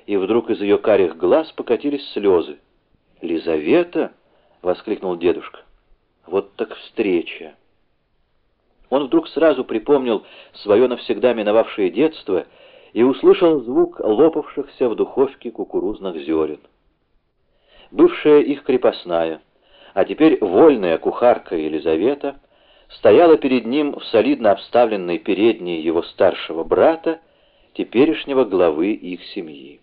и вдруг из ее карих глаз покатились слезы. «Лизавета!» — воскликнул дедушка. «Вот так встреча!» Он вдруг сразу припомнил свое навсегда миновавшее детство и услышал звук лопавшихся в духовке кукурузных зерен. Бывшая их крепостная, а теперь вольная кухарка Елизавета стояла перед ним в солидно обставленной передней его старшего брата, теперешнего главы их семьи.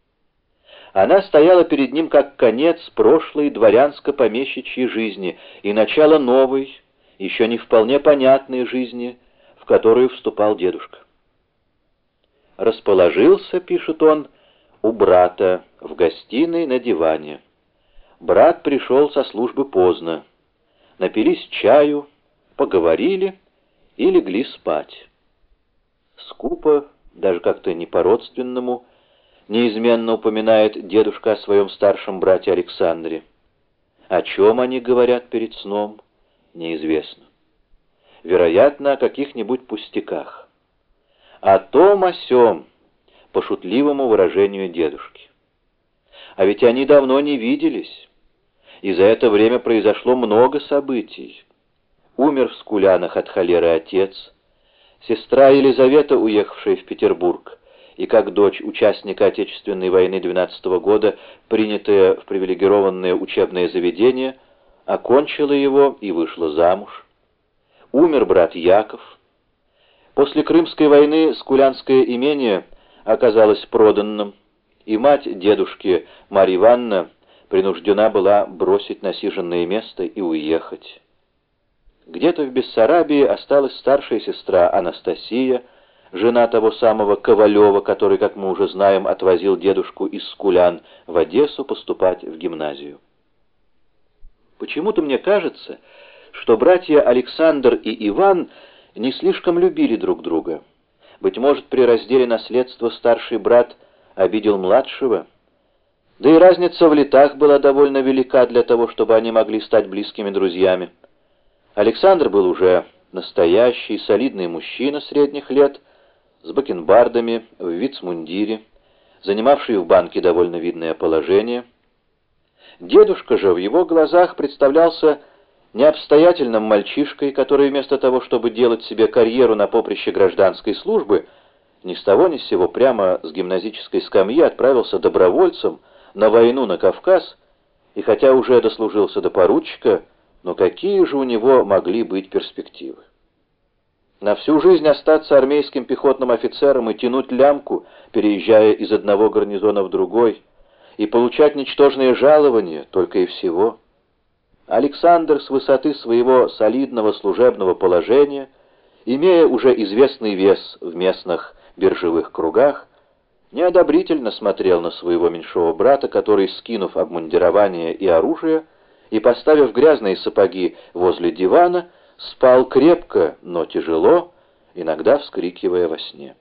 Она стояла перед ним как конец прошлой дворянско-помещичьей жизни и начало новой, еще не вполне понятной жизни, в которую вступал дедушка. «Расположился, — пишет он, — у брата в гостиной на диване. Брат пришел со службы поздно. Напились чаю, поговорили и легли спать. Скупо, даже как-то не по-родственному, неизменно упоминает дедушка о своем старшем брате Александре. О чем они говорят перед сном, неизвестно. Вероятно, о каких-нибудь пустяках. О том, о сём, по шутливому выражению дедушки. А ведь они давно не виделись, и за это время произошло много событий. Умер в Скулянах от холеры отец, сестра Елизавета, уехавшая в Петербург, и как дочь участника Отечественной войны 12-го года, принятая в привилегированное учебное заведение, окончила его и вышла замуж. Умер брат Яков. После Крымской войны Скулянское имение оказалось проданным, и мать дедушки Марья Ивановна принуждена была бросить насиженное место и уехать. Где-то в Бессарабии осталась старшая сестра Анастасия, жена того самого Ковалева, который, как мы уже знаем, отвозил дедушку из Скулян в Одессу поступать в гимназию. Почему-то мне кажется, что братья Александр и Иван не слишком любили друг друга. Быть может, при разделе наследства старший брат обидел младшего, да и разница в летах была довольно велика для того, чтобы они могли стать близкими друзьями. Александр был уже настоящий, солидный мужчина средних лет, с бакенбардами, в вицмундире, занимавший в банке довольно видное положение. Дедушка же в его глазах представлялся необстоятельным мальчишкой, который вместо того, чтобы делать себе карьеру на поприще гражданской службы, ни с того ни с сего прямо с гимназической скамьи отправился добровольцем на войну на Кавказ, и хотя уже дослужился до поручика, но какие же у него могли быть перспективы? На всю жизнь остаться армейским пехотным офицером и тянуть лямку, переезжая из одного гарнизона в другой, и получать ничтожные жалования, только и всего. Александр с высоты своего солидного служебного положения, имея уже известный вес в местных биржевых кругах, неодобрительно смотрел на своего меньшого брата, который, скинув обмундирование и оружие и поставив грязные сапоги возле дивана, спал крепко, но тяжело, иногда вскрикивая во сне.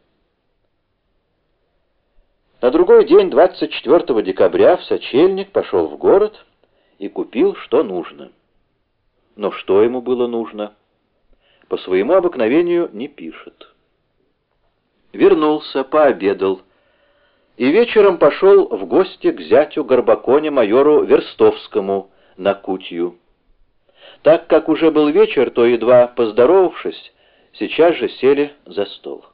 На другой день, 24 декабря, в сочельник пошел в город и купил, что нужно. Но что ему было нужно? По своему обыкновению не пишет. Вернулся, пообедал, и вечером пошел в гости к зятю Горбаконе майору Верстовскому на кутью. Так как уже был вечер, то, едва поздоровавшись, сейчас же сели за стол.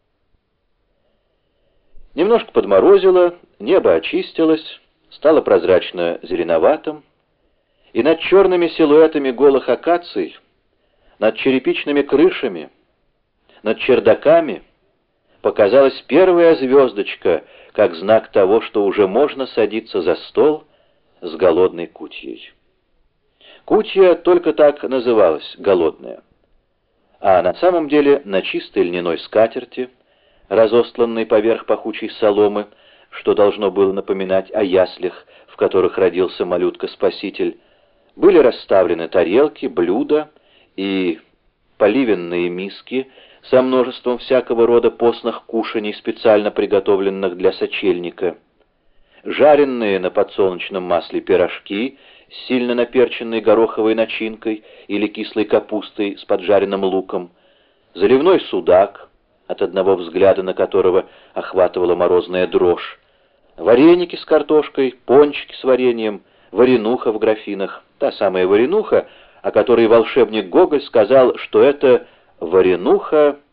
Немножко подморозило, небо очистилось, стало прозрачно зеленоватым, и над черными силуэтами голых акаций, над черепичными крышами, над чердаками показалась первая звездочка, как знак того, что уже можно садиться за стол с голодной кутьей. Кутья только так называлась, голодная. А на самом деле на чистой льняной скатерти, разостланной поверх пахучей соломы, что должно было напоминать о яслях, в которых родился малютка-спаситель, были расставлены тарелки, блюда и поливенные миски со множеством всякого рода постных кушаний, специально приготовленных для сочельника, жареные на подсолнечном масле пирожки с сильно наперченной гороховой начинкой или кислой капустой с поджаренным луком, заливной судак, от одного взгляда на которого охватывала морозная дрожь, Вареники с картошкой, пончики с вареньем, варенуха в графинах. Та самая варенуха, о которой волшебник Гоголь сказал, что это варенуха